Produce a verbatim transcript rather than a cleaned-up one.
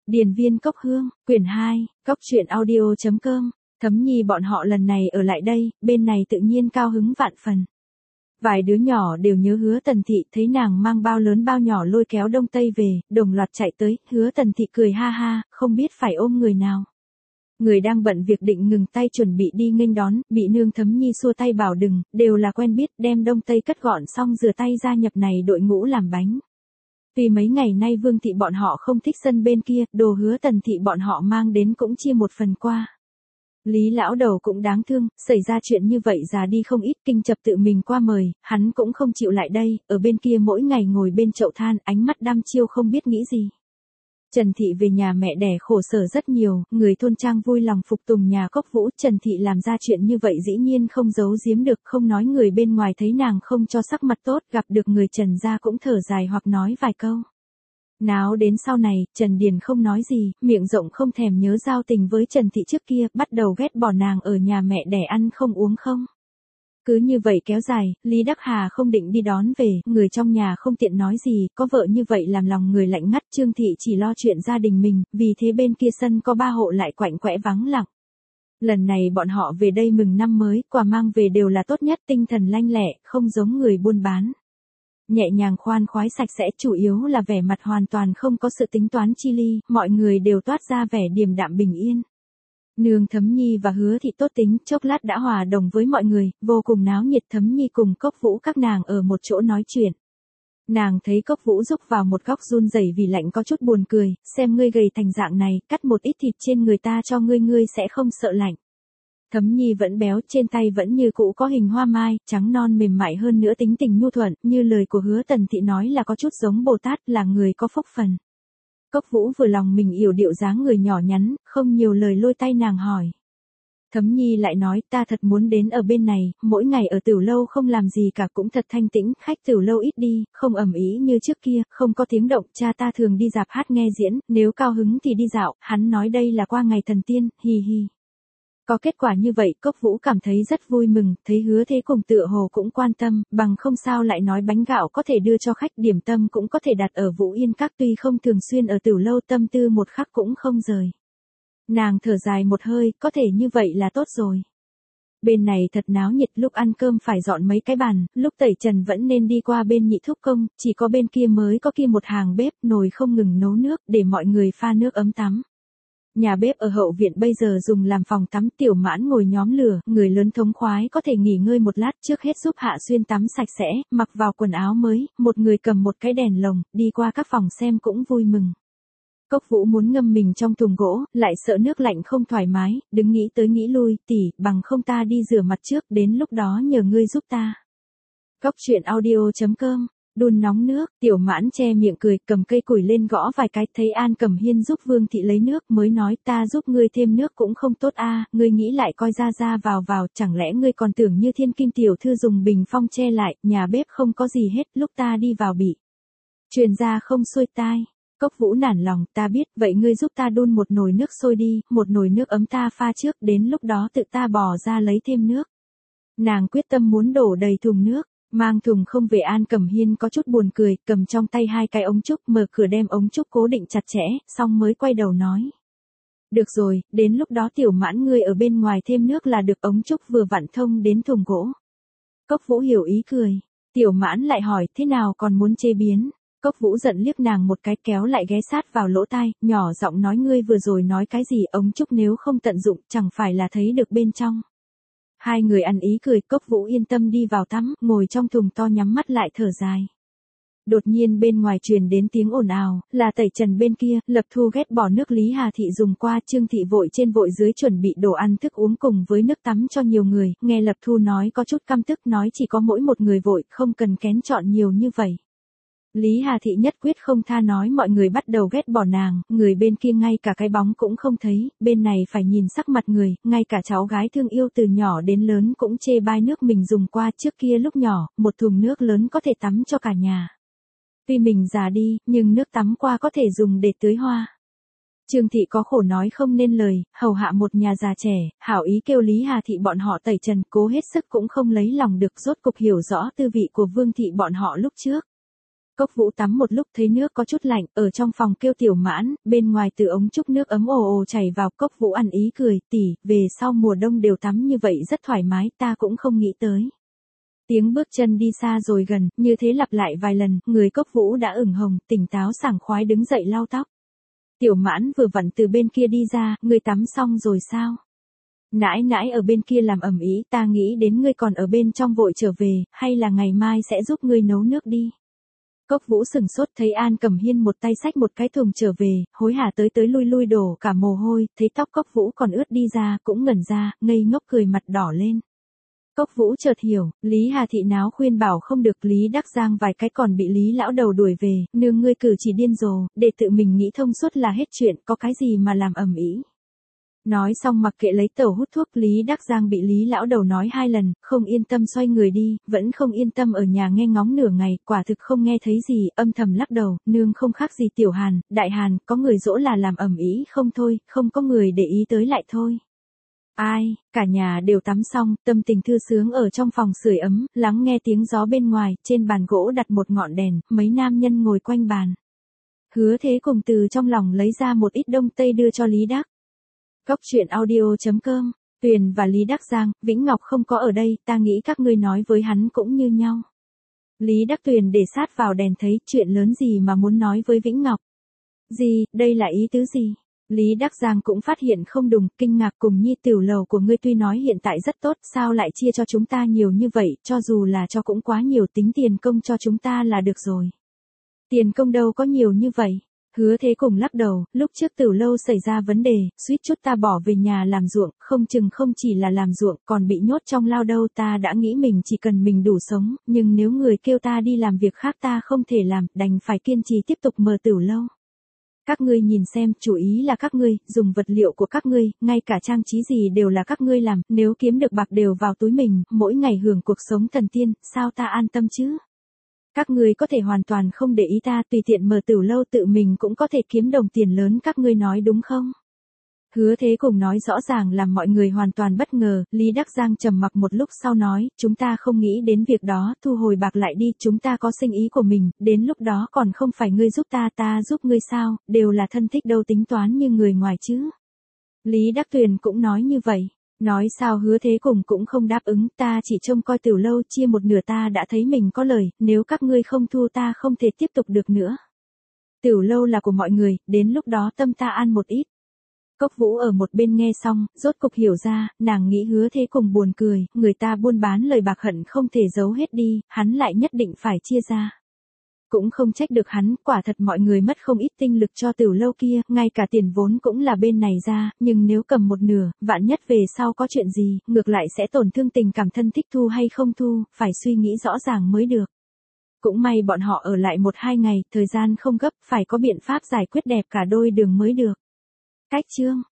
Điền viên cốc hương, quyển hai, cốc truyện audio chấm com. Thấm Nhi bọn họ lần này ở lại đây, bên này tự nhiên cao hứng vạn phần. Vài đứa nhỏ đều nhớ Hứa Tần Thị, thấy nàng mang bao lớn bao nhỏ lôi kéo Đông Tây về, đồng loạt chạy tới, Hứa Tần Thị cười ha ha, không biết phải ôm người nào. Người đang bận việc định ngừng tay chuẩn bị đi nghênh đón, bị nương Thấm Nhi xua tay bảo đừng, đều là quen biết, đem Đông Tây cất gọn xong rửa tay gia nhập này đội ngũ làm bánh. Vì mấy ngày nay Vương Thị bọn họ không thích sân bên kia, đồ Hứa Tần Thị bọn họ mang đến cũng chia một phần qua. Lý lão đầu cũng đáng thương, xảy ra chuyện như vậy già đi không ít, Kinh Chập tự mình qua mời, hắn cũng không chịu lại đây, ở bên kia mỗi ngày ngồi bên chậu than, ánh mắt đăm chiêu không biết nghĩ gì. Trần Thị về nhà mẹ đẻ khổ sở rất nhiều, người thôn trang vui lòng phục tùng nhà Cốc Vũ, Trần Thị làm ra chuyện như vậy dĩ nhiên không giấu giếm được, không nói người bên ngoài thấy nàng không cho sắc mặt tốt, gặp được người Trần gia cũng thở dài hoặc nói vài câu. Náo đến sau này, Trần Điền không nói gì, miệng rộng không thèm nhớ giao tình với Trần Thị trước kia, bắt đầu ghét bỏ nàng ở nhà mẹ đẻ ăn không uống không. Cứ như vậy kéo dài, Lý Đắc Hà không định đi đón về, người trong nhà không tiện nói gì, có vợ như vậy làm lòng người lạnh ngắt, Trương Thị chỉ lo chuyện gia đình mình, vì thế bên kia sân có ba hộ lại quạnh quẽ vắng lặng. Lần này bọn họ về đây mừng năm mới, quà mang về đều là tốt nhất, tinh thần lanh lẹ, không giống người buôn bán. Nhẹ nhàng khoan khoái sạch sẽ, chủ yếu là vẻ mặt hoàn toàn không có sự tính toán chi ly, mọi người đều toát ra vẻ điềm đạm bình yên. Nương Thấm Nhi và Hứa Thị tốt tính, chốc lát đã hòa đồng với mọi người, vô cùng náo nhiệt. Thấm Nhi cùng Cốc Vũ các nàng ở một chỗ nói chuyện. Nàng thấy Cốc Vũ rúc vào một góc run rẩy vì lạnh có chút buồn cười, xem ngươi gầy thành dạng này, cắt một ít thịt trên người ta cho ngươi ngươi sẽ không sợ lạnh. Thấm Nhi vẫn béo, trên tay vẫn như cũ có hình hoa mai, trắng non mềm mại hơn nữa, tính tình nhu thuận, như lời của Hứa Tần Thị nói là có chút giống Bồ Tát, là người có phúc phần. Cốc Vũ vừa lòng mình yểu điệu dáng người nhỏ nhắn, không nhiều lời lôi tay nàng hỏi. Thấm Nhi lại nói, ta thật muốn đến ở bên này, mỗi ngày ở tiểu lâu không làm gì cả cũng thật thanh tĩnh, khách tiểu lâu ít đi, không ầm ĩ như trước kia, không có tiếng động, cha ta thường đi dạp hát nghe diễn, nếu cao hứng thì đi dạo, hắn nói đây là qua ngày thần tiên, hi hi. Có kết quả như vậy, Cốc Vũ cảm thấy rất vui mừng, thấy Hứa Thế cùng tựa hồ cũng quan tâm, bằng không sao lại nói bánh gạo có thể đưa cho khách, điểm tâm cũng có thể đặt ở Vũ Yên Các, tuy không thường xuyên ở tiểu lâu, tâm tư một khắc cũng không rời. Nàng thở dài một hơi, có thể như vậy là tốt rồi. Bên này thật náo nhiệt, lúc ăn cơm phải dọn mấy cái bàn, lúc tẩy trần vẫn nên đi qua bên Nhị Thúc Công, chỉ có bên kia mới có kia một hàng bếp, nồi không ngừng nấu nước, để mọi người pha nước ấm tắm. Nhà bếp ở hậu viện bây giờ dùng làm phòng tắm, Tiểu Mãn ngồi nhóm lửa, người lớn thống khoái có thể nghỉ ngơi một lát, trước hết giúp Hạ Xuyên tắm sạch sẽ, mặc vào quần áo mới, một người cầm một cái đèn lồng, đi qua các phòng xem cũng vui mừng. Cốc Vũ muốn ngâm mình trong thùng gỗ, lại sợ nước lạnh không thoải mái, đứng nghĩ tới nghĩ lui, tỷ, bằng không ta đi rửa mặt trước, đến lúc đó nhờ ngươi giúp ta. Cốc truyện audio chấm com. Đun nóng nước, Tiểu Mãn che miệng cười, cầm cây củi lên gõ vài cái, thấy An Cẩm Hiên giúp Vương Thị lấy nước, mới nói, ta giúp ngươi thêm nước cũng không tốt a, ngươi nghĩ lại coi, ra ra vào vào, chẳng lẽ ngươi còn tưởng như Thiên Kim tiểu thư dùng bình phong che lại, nhà bếp không có gì hết, lúc ta đi vào bị truyền ra không xuôi tai. Cốc Vũ nản lòng, ta biết, vậy ngươi giúp ta đun một nồi nước sôi đi, một nồi nước ấm ta pha trước, đến lúc đó tự ta bò ra lấy thêm nước. Nàng quyết tâm muốn đổ đầy thùng nước. Mang thùng không về, An Cẩm Hiên có chút buồn cười, cầm trong tay hai cái ống trúc, mở cửa đem ống trúc cố định chặt chẽ, xong mới quay đầu nói. Được rồi, đến lúc đó Tiểu Mãn ngươi ở bên ngoài thêm nước là được, ống trúc vừa vặn thông đến thùng gỗ. Cốc Vũ hiểu ý cười. Tiểu Mãn lại hỏi, thế nào còn muốn chế biến? Cốc Vũ giận liếc nàng một cái, kéo lại ghé sát vào lỗ tai, nhỏ giọng nói, ngươi vừa rồi nói cái gì, ống trúc nếu không tận dụng, chẳng phải là thấy được bên trong. Hai người ăn ý cười, Cốc Vũ yên tâm đi vào tắm, ngồi trong thùng to nhắm mắt lại thở dài. Đột nhiên bên ngoài truyền đến tiếng ồn ào, là tẩy trần bên kia, Lập Thu ghét bỏ nước Lý Hà Thị dùng qua, Trương Thị vội trên vội dưới chuẩn bị đồ ăn thức uống cùng với nước tắm cho nhiều người, nghe Lập Thu nói có chút căm tức, nói chỉ có mỗi một người vội, không cần kén chọn nhiều như vậy. Lý Hà Thị nhất quyết không tha, nói mọi người bắt đầu ghét bỏ nàng, người bên kia ngay cả cái bóng cũng không thấy, bên này phải nhìn sắc mặt người, ngay cả cháu gái thương yêu từ nhỏ đến lớn cũng chê bai nước mình dùng qua, trước kia lúc nhỏ, một thùng nước lớn có thể tắm cho cả nhà. Tuy mình già đi, nhưng nước tắm qua có thể dùng để tưới hoa. Trương Thị có khổ nói không nên lời, hầu hạ một nhà già trẻ, hảo ý kêu Lý Hà Thị bọn họ tẩy trần, cố hết sức cũng không lấy lòng được, rốt cục hiểu rõ tư vị của Vương Thị bọn họ lúc trước. Cốc Vũ tắm một lúc thấy nước có chút lạnh, ở trong phòng kêu Tiểu Mãn, bên ngoài từ ống trúc nước ấm ồ ồ chảy vào. Cốc Vũ ăn ý cười, tỷ, về sau mùa đông đều tắm như vậy rất thoải mái, ta cũng không nghĩ tới. Tiếng bước chân đi xa rồi gần, như thế lặp lại vài lần, người Cốc Vũ đã ửng hồng, tỉnh táo sảng khoái đứng dậy lau tóc. Tiểu Mãn vừa vặn từ bên kia đi ra, ngươi tắm xong rồi sao? Nãi nãi ở bên kia làm ầm ĩ, ta nghĩ đến ngươi còn ở bên trong vội trở về, hay là ngày mai sẽ giúp ngươi nấu nước đi. Cốc Vũ sừng sốt thấy An Cẩm Hiên một tay xách một cái thùng trở về, hối hả tới tới lui lui đổ cả mồ hôi, thấy tóc Cốc Vũ còn ướt đi ra, cũng ngẩn ra, ngây ngốc cười mặt đỏ lên. Cốc Vũ chợt hiểu, Lý Hà Thị náo khuyên bảo không được, Lý Đắc Giang vài cái còn bị Lý lão đầu đuổi về, nương ngươi cử chỉ điên rồ, để tự mình nghĩ thông suốt là hết chuyện, có cái gì mà làm ầm ĩ. Nói xong mặc kệ lấy tẩu hút thuốc, Lý Đắc Giang bị Lý lão đầu nói hai lần, không yên tâm xoay người đi, vẫn không yên tâm ở nhà nghe ngóng nửa ngày, quả thực không nghe thấy gì, âm thầm lắc đầu, nương không khác gì Tiểu Hàn, Đại Hàn, có người dỗ là làm ầm ĩ không thôi, không có người để ý tới lại thôi. Ai, cả nhà đều tắm xong, tâm tình thư sướng ở trong phòng sưởi ấm, lắng nghe tiếng gió bên ngoài, trên bàn gỗ đặt một ngọn đèn, mấy nam nhân ngồi quanh bàn. Hứa Thế cùng từ trong lòng lấy ra một ít đông tây đưa cho Lý Đắc. Cốc truyện audio chấm com, Tuyền và Lý Đắc Giang, Vĩnh Ngọc không có ở đây, ta nghĩ các ngươi nói với hắn cũng như nhau. Lý Đắc Tuyền để sát vào đèn thấy chuyện lớn gì mà muốn nói với Vĩnh Ngọc. Gì, đây là ý tứ gì? Lý Đắc Giang cũng phát hiện không đúng, kinh ngạc cùng nhi tiểu lầu của ngươi tuy nói hiện tại rất tốt, sao lại chia cho chúng ta nhiều như vậy, cho dù là cho cũng quá nhiều, tính tiền công cho chúng ta là được rồi. Tiền công đâu có nhiều như vậy. Hứa Thế cùng lắc đầu, lúc trước Tiểu lâu xảy ra vấn đề, suýt chút ta bỏ về nhà làm ruộng, không chừng không chỉ là làm ruộng, còn bị nhốt trong lao đâu, ta đã nghĩ mình chỉ cần mình đủ sống, nhưng nếu người kêu ta đi làm việc khác ta không thể làm, đành phải kiên trì tiếp tục mở Tiểu lâu. Các ngươi nhìn xem, chủ ý là các ngươi, dùng vật liệu của các ngươi, ngay cả trang trí gì đều là các ngươi làm, nếu kiếm được bạc đều vào túi mình, mỗi ngày hưởng cuộc sống thần tiên, sao ta an tâm chứ? Các ngươi có thể hoàn toàn không để ý ta, tùy tiện mở Tiểu lâu tự mình cũng có thể kiếm đồng tiền lớn, các ngươi nói đúng không? Hứa Thế cùng nói rõ ràng làm mọi người hoàn toàn bất ngờ, Lý Đắc Giang trầm mặc một lúc sau nói, chúng ta không nghĩ đến việc đó, thu hồi bạc lại đi, chúng ta có sinh ý của mình, đến lúc đó còn không phải ngươi giúp ta, ta giúp ngươi sao, đều là thân thích đâu tính toán như người ngoài chứ. Lý Đắc Tuyền cũng nói như vậy. Nói sao Hứa Thế cùng cũng không đáp ứng, ta chỉ trông coi Tiểu lâu chia một nửa, ta đã thấy mình có lời, nếu các ngươi không thu ta không thể tiếp tục được nữa. Tiểu lâu là của mọi người, đến lúc đó tâm ta an một ít. Cốc Vũ ở một bên nghe xong, rốt cục hiểu ra, nàng nghĩ Hứa Thế cùng buồn cười, người ta buôn bán lời bạc hận không thể giấu hết đi, hắn lại nhất định phải chia ra. Cũng không trách được hắn, quả thật mọi người mất không ít tinh lực cho Tiểu lâu kia, ngay cả tiền vốn cũng là bên này ra, nhưng nếu cầm một nửa, vạn nhất về sau có chuyện gì, ngược lại sẽ tổn thương tình cảm thân thích, thu hay không thu, phải suy nghĩ rõ ràng mới được. Cũng may bọn họ ở lại một hai ngày, thời gian không gấp, phải có biện pháp giải quyết đẹp cả đôi đường mới được. Cách chương